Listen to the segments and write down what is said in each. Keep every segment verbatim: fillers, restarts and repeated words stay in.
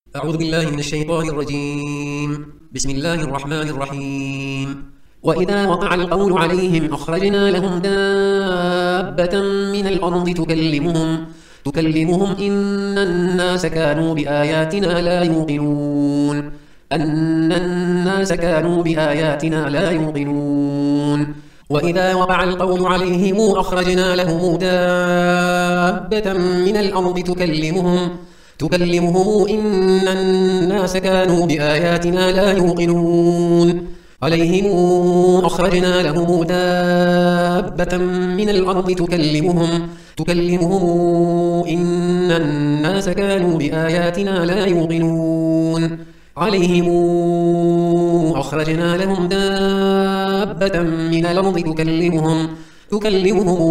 أعوذ بالله من الشيطان الرجيم. بسم الله الرحمن الرحيم. وإذا وقع القول عليهم أخرجنا لهم دابة من الأرض تكلمهم تكلمهم إن الناس كانوا بآياتنا لا يوقنون أن الناس كانوا بآياتنا لا يوقنون وإذا وقع القول عليهم أخرجنا لهم دابة من الأرض تكلمهم تكلمهم إن الناس كانوا بآياتنا لا يوقنون عليهم أخرجنا لهم دابة من الأرض تكلمهم تكلمهم إن الناس كانوا بآياتنا لا يوقنون عليهم أخرجنا لهم دابة من الأرض تكلمهم تكلمهم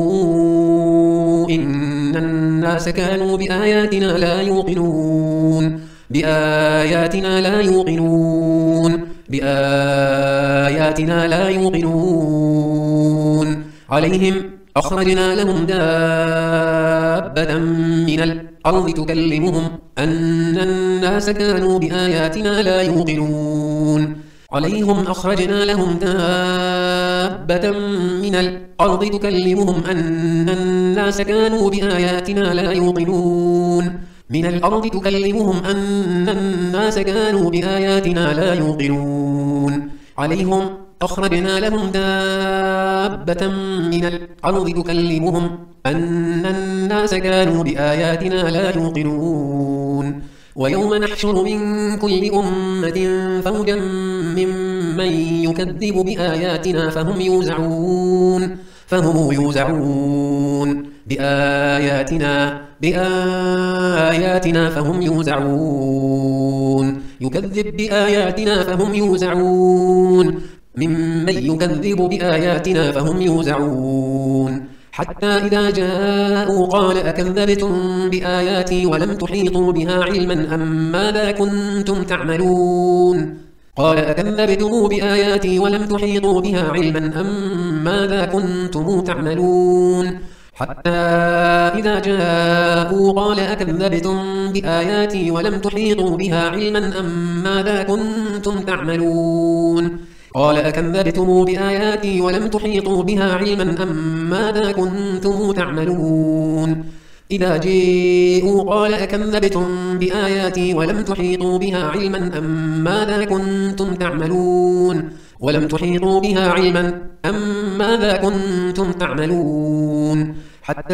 إن الناس كانوا بآياتنا لا يوقنون بآياتنا لا يوقنون بآياتنا لا يوقنون عليهم أخرجنا لهم دابة من الأرض تكلمهم أن الناس كانوا بآياتنا لا يوقنون عليهم أخرجنا لهم دابة من الأرض تكلمهم أن الناس كانوا بآياتنا لا يوقنون من الأرض تكلمهم أن الناس كانوا بآياتنا لا يوقنون عليهم أخرجنا لهم دابة من الأرض تكلمهم أن الناس كانوا بآياتنا لا يوقنون ويوم نحشر من كل أمة فوجا ممن يكذب بآياتنا فهم يوزعون فهم يوزعون بآياتنا بآياتنا فهم يوزعون يكذب بآياتنا فهم يوزعون ممن يكذب بآياتنا فهم يوزعون حتى إذا جاءوا قال أكذبتم بآياتي ولم تحيطوا بها علما أم ماذا كنتم تعملون قال أكذبتم بآياتي ولم تحيطوا بها علما أم ماذا كنتم تعملون حتى إذا جاءوا قال أكذبتم بآياتي ولم تحيطوا بها علما أم ماذا كنتم تعملون قال أكذبتم بآياتي ولم تحيطوا بها علما أم ماذا كنتم تعملون إذا جاءوا قال أكذبتم بآياتي ولم تحيطوا بها علما أم ماذا كنتم تعملون ولم تحيطوا بها علما أم ماذا كنتم تعملون حتى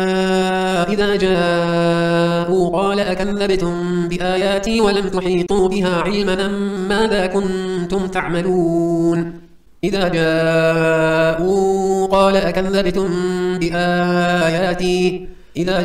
إذا جاءوا قال أكذبتم بآياتي ولم تحيطوا بها علما أم ماذا كنتم تعملون إذا جاءوا قال أكذبتم بآياتي إذا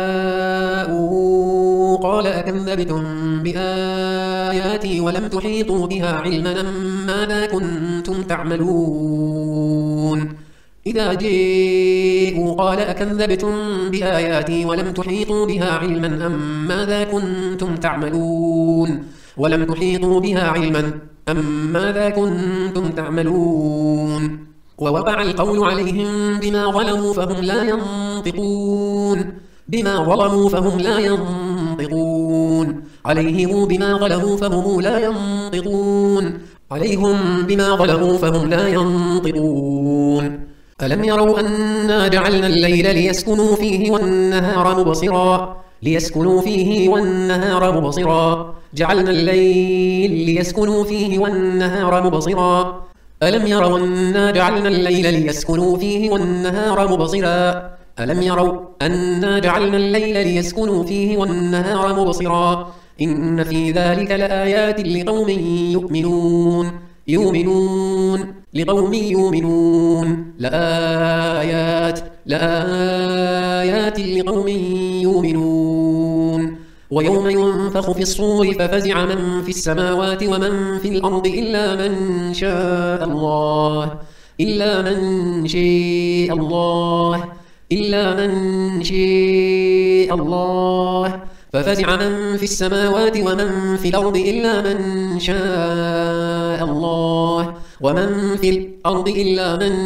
جاءوا قال أكذبتم بآياتي ولم تحيطوا بها علما أم ماذا كنتم تعملون إذا جاءوا قال أكذبتم بآياتي ولم تحيطوا بها علما أم ماذا كنتم تعملون ولم تحيطوا بها علما أم ماذا كنتم تعملون ووقع القول عليهم بما ظلموا فهم لا ينطقون بما ظلموا فهم لا ينطقون عليهم بما ظلموا فهم لا ينطقون عليهم بما ظلموا فهم لا ينطقون ألم يروا أنا جعلنا الليل ليسكنوا فيه والنهار مبصرا ليسكنوا فيه والنهار مبصرا جعلنا الليل ليسكنوا فيه والنهار مبصرا ألم يروا أنا جعلنا الليل ليسكنوا فيه والنهار مبصرا ألم يروا أنا جعلنا الليل ليسكنوا فيه والنهار مبصرا إن في ذلك لآيات لقوم يؤمنون يؤمنون لقوم يؤمنون لآيات لآيات لقوم يؤمنون ويوم ينفخ في الصور ففزع من في السماوات ومن في الأرض إلا من شاء الله إلا من شاء الله إلا من شاء الله ففزع من في السماوات ومن في الأرض إلا من شاء الله ومن في الأرض إلا من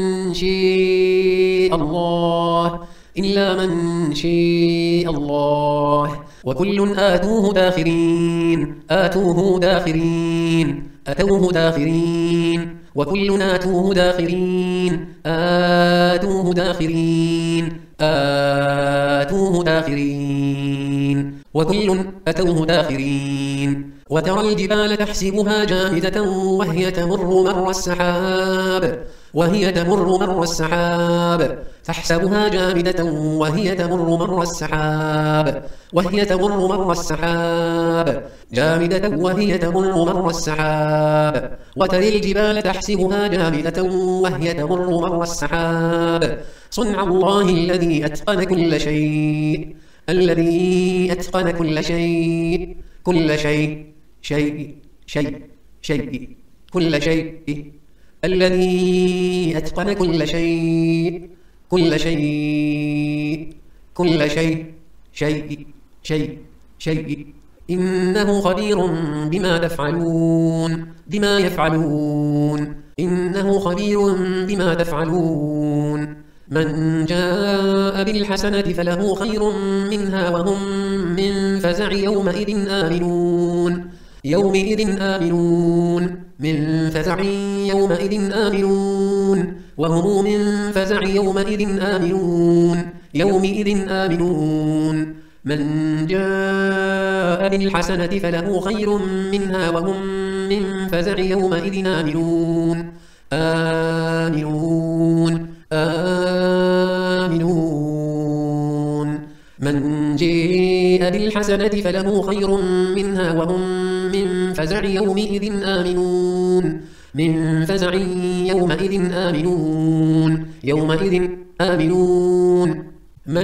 شاء الله إلا من شاء الله وكل آتوه داخرين آتوه داخرين أتوه داخرين وكل آتوه داخرين آتوه داخرين آتوه داخرين وكل أتوه داخرين وترى الجبال تحسبها جامدة وهي تمر مر السحاب وهي تمر مر السحاب تحسبها جامدة وهي تمر مر السحاب وهي تمر مر السحاب جامدة وهي تمر مر السحاب وترى الجبال تحسبها جامدة وهي تمر مر السحاب صنع الله الذي أتقن كل شيء الذي أتقن كل شيء كل شيء شيء شيء شيء كل شيء الذي أتقن كل شيء كل شيء كل شيء شيء شيء شيء إنه خبير بما تفعلون بما يفعلون إنه خبير بما تفعلون من جاء بالحسنة فله خير منها وهم من فزع يومئذ آمنون يومئذ آمنون من فزع يومئذ آمنون وهم من فزع يومئذ آمنون يومئذ آمنون من جاء بالحسنة فله خير منها وهم من فزع يومئذ آمنون آمنون آمنون من جاء بالحسنة فله خير منها وهم من فزع يومئذ آمنون من فزع يومئذ آمنون يومئذ آمنون من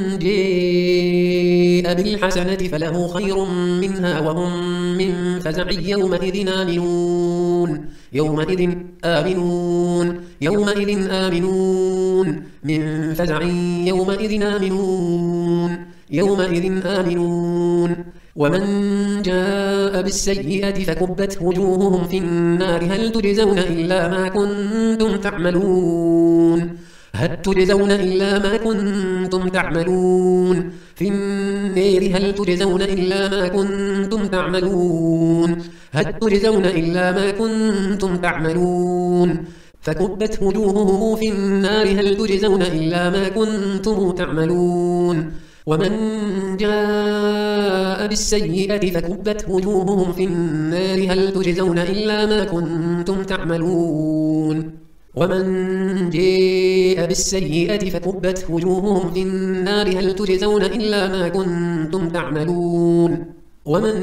جاء بالحسنة فله خير منها وهم من فزع يومئذ آمنون يومئذ آمنون يومئذ آمنون من فزع يومئذ آمنون يومئذ آمنون ومن جاء بالسيئة فكبت وجوههم في النار هل تجزون إلا ما كنتم تعملون هل تجزون إلا ما كنتم تعملون في النار هل تجزون إلا ما كنتم تعملون هل تجزون إلا ما كنتم تعملون فكبت وجوههم في النار هل تجزون إلا ما كنتم تعملون ومن جاء بالسيئة فكبت وجوههم في النار هل تجزون إلا ما كنتم تعملون ومن جاء بالسيئة فكبت وجوههم في النار هل تجزون إلا ما كنتم تعملون ومن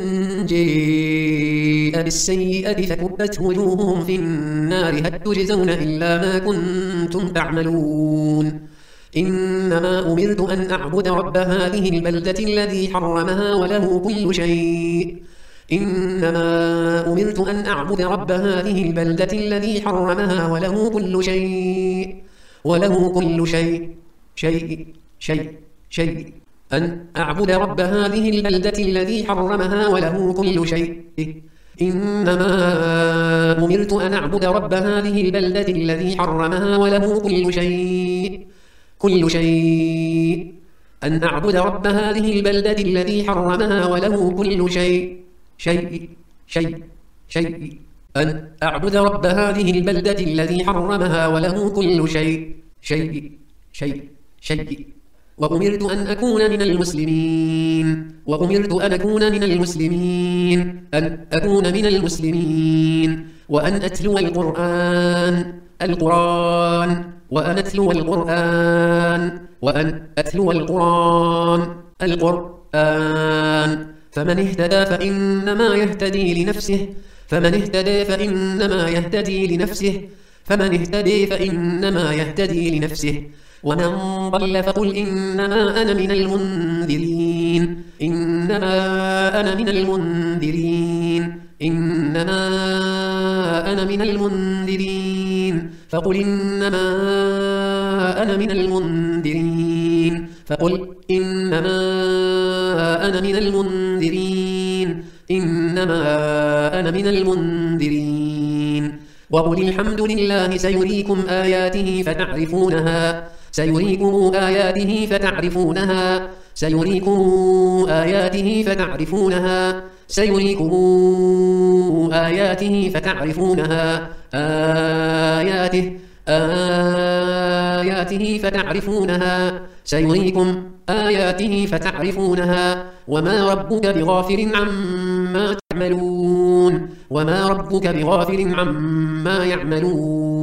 جاء بالسيئة فكبت وجوههم في النار هل تجزون إلا ما كنتم تعملون إنما أمرت أن أعبد رب هذه البلدة الذي حرمها وله كل شيء إنما أمرت أن أعبد رب هذه البلدة الذي حرمها وله كل شيء وله كل شيء شيء شيء شيء أن أعبد رب هذه البلدة الذي حرمها وله كل شيء إنما أمرت أن أعبد رب هذه البلدة الذي حرمها وله كل شيء كل شيء أن أعبد رب هذه البلدة الذي حرمها وله كل شيء شيء شيء شيء أن أعبد رب هذه البلدة الذي حرمها وله كل شيء شيء شيء شيء وأمرت أن أكون من المسلمين وأمرت أن أكون من المسلمين أن أكون من المسلمين وأن أتلو القرآن القرآن وأن أتلو القرآن وأن أتلو القرآن القرآن فمن اهتدى فإنما يهتدي لنفسه فمن اهتدى فإنما يهتدي لنفسه فمن اهتدي فإنما يهتدي لنفسه ومن ضل فقل إنما أنا من المنذرين إنما أنا من المنذرين إنما أنا من المنذرين فقل إنما أنا من المنذرين فقل إنما أنا من المنذرين إنما أنا من المنذرين وقل الحمد لله سيريكم آياته فتعرفونها سيريكم آياته فتعرفونها سيريكم آياته فتعرفونها سيريكم آياته فتعرفونها آياته آياته فتعرفونها سيريكم آياته فتعرفونها وما ربك بغافل عما تعملون وما ربك بغافل عما يعملون